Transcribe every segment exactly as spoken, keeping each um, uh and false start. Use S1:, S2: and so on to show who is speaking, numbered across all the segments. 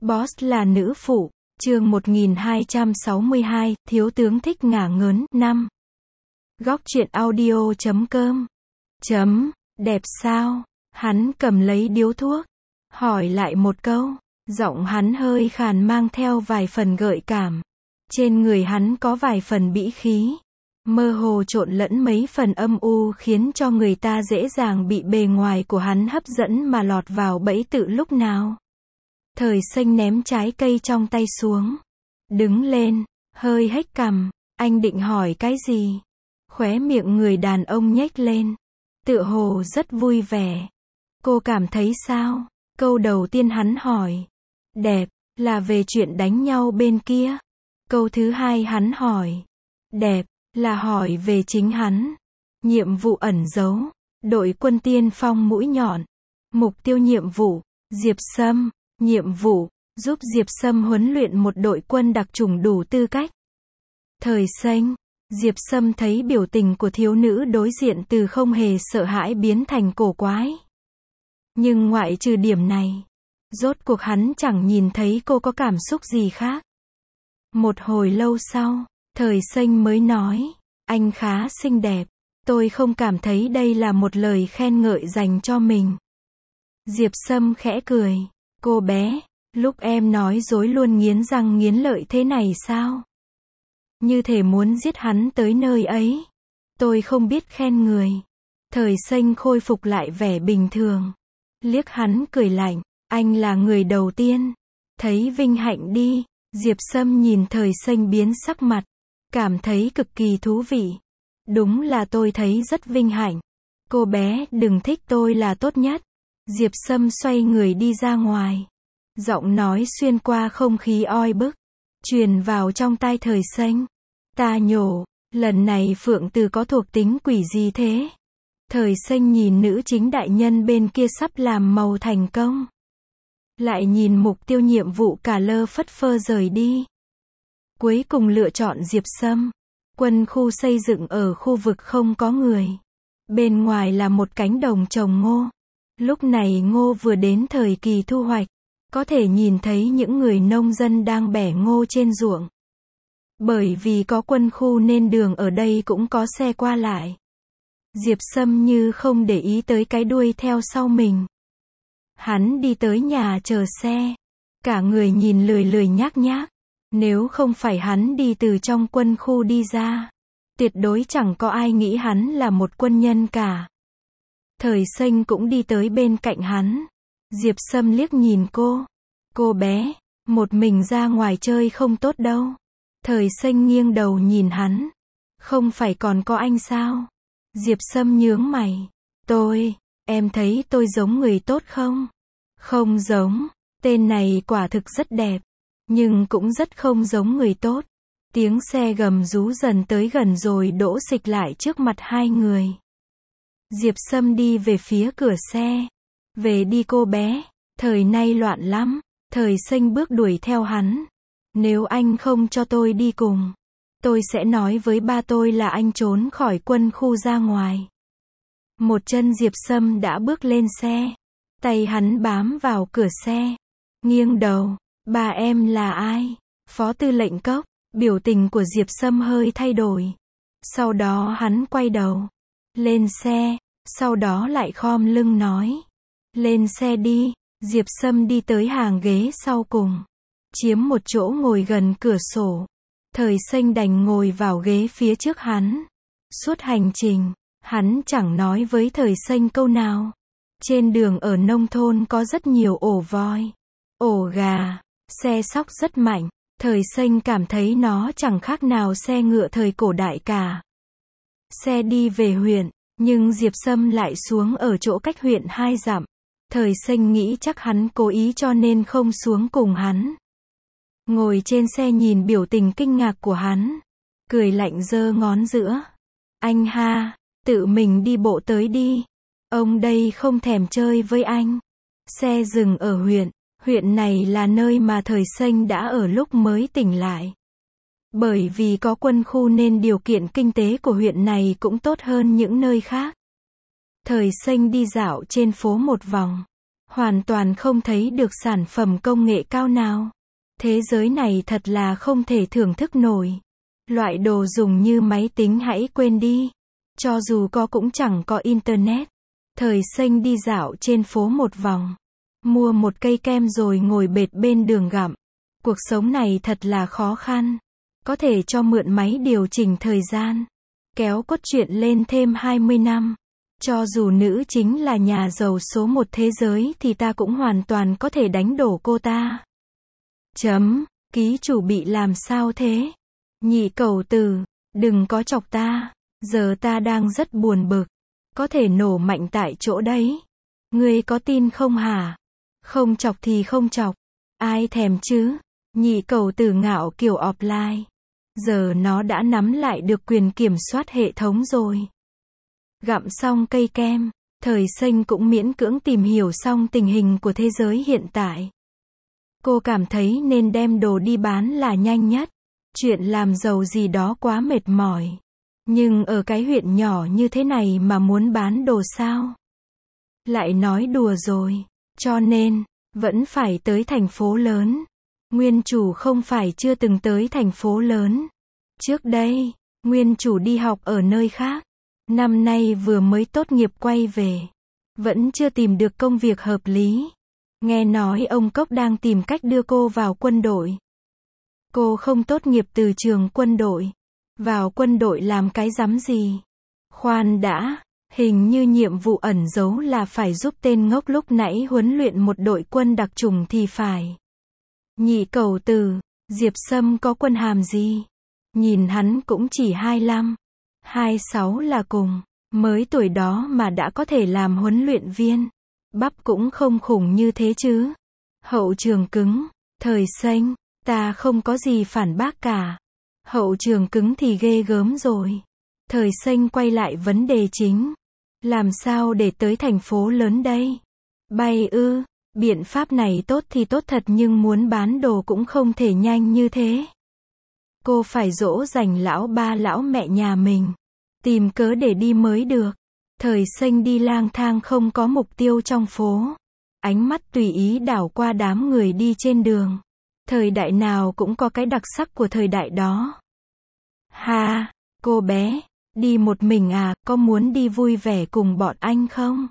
S1: Boss là nữ phụ, chương một nghìn hai trăm sáu mươi hai, thiếu tướng thích ngả ngớn, năm. Góc truyện audio chấm com. Chấm, đẹp sao? Hắn cầm lấy điếu thuốc, hỏi lại một câu. Giọng hắn hơi khàn mang theo vài phần gợi cảm. Trên người hắn có vài phần bĩ khí. Mơ hồ trộn lẫn mấy phần âm u khiến cho người ta dễ dàng bị bề ngoài của hắn hấp dẫn mà lọt vào bẫy tự lúc nào. Thời Xanh ném trái cây trong tay xuống. Đứng lên, hơi hếch cằm, anh định hỏi cái gì? Khóe miệng người đàn ông nhếch lên. Tựa hồ rất vui vẻ. Cô cảm thấy sao? Câu đầu tiên hắn hỏi. Đẹp, là về chuyện đánh nhau bên kia. Câu thứ hai hắn hỏi. Đẹp, là hỏi về chính hắn. Nhiệm vụ ẩn giấu. Đội quân tiên phong mũi nhọn. Mục tiêu nhiệm vụ. Diệp Sâm. Nhiệm vụ. Giúp Diệp Sâm huấn luyện một đội quân đặc chủng đủ tư cách. Thời Xanh. Diệp Sâm thấy biểu tình của thiếu nữ đối diện từ không hề sợ hãi biến thành cổ quái. Nhưng ngoại trừ điểm này, rốt cuộc hắn chẳng nhìn thấy cô có cảm xúc gì khác. Một hồi lâu sau, Thời Xanh mới nói, anh khá xinh đẹp, tôi không cảm thấy đây là một lời khen ngợi dành cho mình. Diệp Sâm khẽ cười, cô bé, lúc em nói dối luôn nghiến răng nghiến lợi thế này sao? Như thể muốn giết hắn tới nơi ấy. Tôi không biết khen người. Thời Xanh khôi phục lại vẻ bình thường. Liếc hắn cười lạnh, anh là người đầu tiên. Thấy vinh hạnh đi. Diệp Sâm nhìn Thời Xanh biến sắc mặt. Cảm thấy cực kỳ thú vị. Đúng là tôi thấy rất vinh hạnh. Cô bé đừng thích tôi là tốt nhất. Diệp Sâm xoay người đi ra ngoài. Giọng nói xuyên qua không khí oi bức. Truyền vào trong tai Thời Xanh. Ta nhổ, lần này Phượng Từ có thuộc tính quỷ gì thế? Thời Xanh nhìn nữ chính đại nhân bên kia sắp làm màu thành công. Lại nhìn mục tiêu nhiệm vụ cả lơ phất phơ rời đi. Cuối cùng lựa chọn Diệp Sâm. Quân khu xây dựng ở khu vực không có người. Bên ngoài là một cánh đồng trồng ngô. Lúc này ngô vừa đến thời kỳ thu hoạch. Có thể nhìn thấy những người nông dân đang bẻ ngô trên ruộng. Bởi vì có quân khu nên đường ở đây cũng có xe qua lại. Diệp Sâm như không để ý tới cái đuôi theo sau mình. Hắn đi tới nhà chờ xe. Cả người nhìn lười lười nhác nhác. Nếu không phải hắn đi từ trong quân khu đi ra, tuyệt đối chẳng có ai nghĩ hắn là một quân nhân cả. Thời Xanh cũng đi tới bên cạnh hắn. Diệp Sâm liếc nhìn cô. Cô bé, một mình ra ngoài chơi không tốt đâu. Thời Xanh nghiêng đầu nhìn hắn. Không phải còn có anh sao? Diệp Sâm nhướng mày. Tôi, em thấy tôi giống người tốt không? Không giống. Tên này quả thực rất đẹp. Nhưng cũng rất không giống người tốt. Tiếng xe gầm rú dần tới gần rồi đỗ xịch lại trước mặt hai người. Diệp Sâm đi về phía cửa xe. Về đi cô bé. Thời nay loạn lắm. Thời Xanh bước đuổi theo hắn. Nếu anh không cho tôi đi cùng, tôi sẽ nói với ba tôi là anh trốn khỏi quân khu ra ngoài. Một chân Diệp Sâm đã bước lên xe. Tay hắn bám vào cửa xe. Nghiêng đầu. Ba em là ai? Phó tư lệnh Cốc. Biểu tình của Diệp Sâm hơi thay đổi. Sau đó hắn quay đầu. Lên xe. Sau đó lại khom lưng nói. Lên xe đi. Diệp Sâm đi tới hàng ghế sau cùng. Chiếm một chỗ ngồi gần cửa sổ. Thời Xanh đành ngồi vào ghế phía trước hắn. Suốt hành trình, hắn chẳng nói với Thời Xanh câu nào. Trên đường ở nông thôn có rất nhiều ổ voi, ổ gà, xe sóc rất mạnh. Thời Xanh cảm thấy nó chẳng khác nào xe ngựa thời cổ đại cả. Xe đi về huyện, nhưng Diệp Sâm lại xuống ở chỗ cách huyện hai dặm. Thời Xanh nghĩ chắc hắn cố ý cho nên không xuống cùng hắn. Ngồi trên xe nhìn biểu tình kinh ngạc của hắn. Cười lạnh giơ ngón giữa. Anh ha, tự mình đi bộ tới đi. Ông đây không thèm chơi với anh. Xe dừng ở huyện. Huyện này là nơi mà Thời Xanh đã ở lúc mới tỉnh lại. Bởi vì có quân khu nên điều kiện kinh tế của huyện này cũng tốt hơn những nơi khác. Thời Xanh đi dạo trên phố một vòng. Hoàn toàn không thấy được sản phẩm công nghệ cao nào. Thế giới này thật là không thể thưởng thức nổi. Loại đồ dùng như máy tính hãy quên đi. Cho dù có cũng chẳng có internet. Thời Xanh đi dạo trên phố một vòng. Mua một cây kem rồi ngồi bệt bên đường gặm. Cuộc sống này thật là khó khăn. Có thể cho mượn máy điều chỉnh thời gian. Kéo cốt truyện lên thêm hai mươi năm. Cho dù nữ chính là nhà giàu số một thế giới thì ta cũng hoàn toàn có thể đánh đổ cô ta. Chấm, ký chủ bị làm sao thế? Nhị cẩu tử, đừng có chọc ta. Giờ ta đang rất buồn bực. Có thể nổ mạnh tại chỗ đấy. Ngươi có tin không hả? Không chọc thì không chọc. Ai thèm chứ? Nhị cẩu tử ngạo kiểu offline. Giờ nó đã nắm lại được quyền kiểm soát hệ thống rồi. Gặm xong cây kem, Thời Xanh cũng miễn cưỡng tìm hiểu xong tình hình của thế giới hiện tại. Cô cảm thấy nên đem đồ đi bán là nhanh nhất. Chuyện làm giàu gì đó quá mệt mỏi. Nhưng ở cái huyện nhỏ như thế này mà muốn bán đồ sao? Lại nói đùa rồi. Cho nên, vẫn phải tới thành phố lớn. Nguyên chủ không phải chưa từng tới thành phố lớn. Trước đây, nguyên chủ đi học ở nơi khác. Năm nay vừa mới tốt nghiệp quay về. Vẫn chưa tìm được công việc hợp lý. Nghe nói ông Cốc đang tìm cách đưa cô vào quân đội. Cô không tốt nghiệp từ trường quân đội. Vào quân đội làm cái rắm gì? Khoan đã, hình như nhiệm vụ ẩn giấu là phải giúp tên ngốc lúc nãy huấn luyện một đội quân đặc chủng thì phải. Nhị cẩu tử, Diệp Sâm có quân hàm gì? Nhìn hắn cũng chỉ hai mươi lăm, hai mươi sáu là cùng, mới tuổi đó mà đã có thể làm huấn luyện viên. Bắp cũng không khủng như thế chứ. Hậu trường cứng, Thời Xanh, ta không có gì phản bác cả. Hậu trường cứng thì ghê gớm rồi. Thời Xanh quay lại vấn đề chính. Làm sao để tới thành phố lớn đây? Bay ư, biện pháp này tốt thì tốt thật nhưng muốn bán đồ cũng không thể nhanh như thế. Cô phải dỗ dành lão ba lão mẹ nhà mình. Tìm cớ để đi mới được. Thời Xanh đi lang thang không có mục tiêu trong phố. Ánh mắt tùy ý đảo qua đám người đi trên đường. Thời đại nào cũng có cái đặc sắc của thời đại đó. Ha, cô bé, đi một mình à, có muốn đi vui vẻ cùng bọn anh không?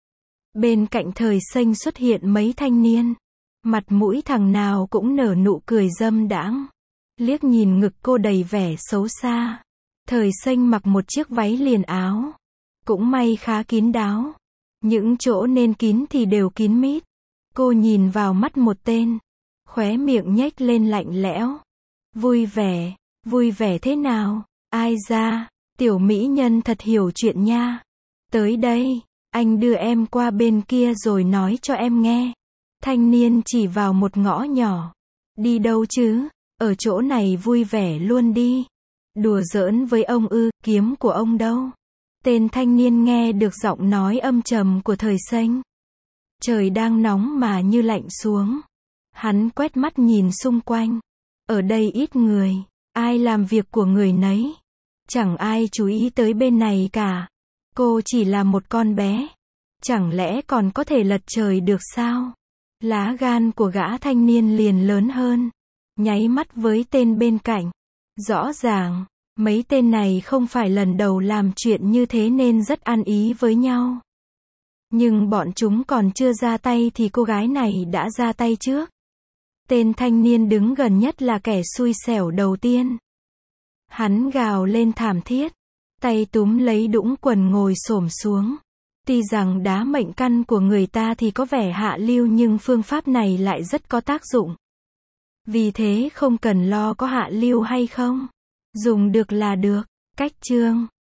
S1: Bên cạnh Thời Xanh xuất hiện mấy thanh niên. Mặt mũi thằng nào cũng nở nụ cười dâm đãng. Liếc nhìn ngực cô đầy vẻ xấu xa. Thời Xanh mặc một chiếc váy liền áo. Cũng may khá kín đáo. Những chỗ nên kín thì đều kín mít. Cô nhìn vào mắt một tên. Khóe miệng nhếch lên lạnh lẽo. Vui vẻ, vui vẻ thế nào? Ai ra, tiểu mỹ nhân thật hiểu chuyện nha. Tới đây, anh đưa em qua bên kia rồi nói cho em nghe. Thanh niên chỉ vào một ngõ nhỏ. Đi đâu chứ? Ở chỗ này vui vẻ luôn đi. Đùa giỡn với ông ư, kiếm của ông đâu? Tên thanh niên nghe được giọng nói âm trầm của Thời Xanh. Trời đang nóng mà như lạnh xuống. Hắn quét mắt nhìn xung quanh. Ở đây ít người, ai làm việc của người nấy. Chẳng ai chú ý tới bên này cả. Cô chỉ là một con bé. Chẳng lẽ còn có thể lật trời được sao? Lá gan của gã thanh niên liền lớn hơn. Nháy mắt với tên bên cạnh. Rõ ràng, mấy tên này không phải lần đầu làm chuyện như thế nên rất ăn ý với nhau. Nhưng bọn chúng còn chưa ra tay thì cô gái này đã ra tay trước. Tên thanh niên đứng gần nhất là kẻ xui xẻo đầu tiên. Hắn gào lên thảm thiết. Tay túm lấy đũng quần ngồi xổm xuống. Tuy rằng đá mệnh căn của người ta thì có vẻ hạ lưu nhưng phương pháp này lại rất có tác dụng. Vì thế không cần lo có hạ lưu hay không. Dùng được là được. Cách chương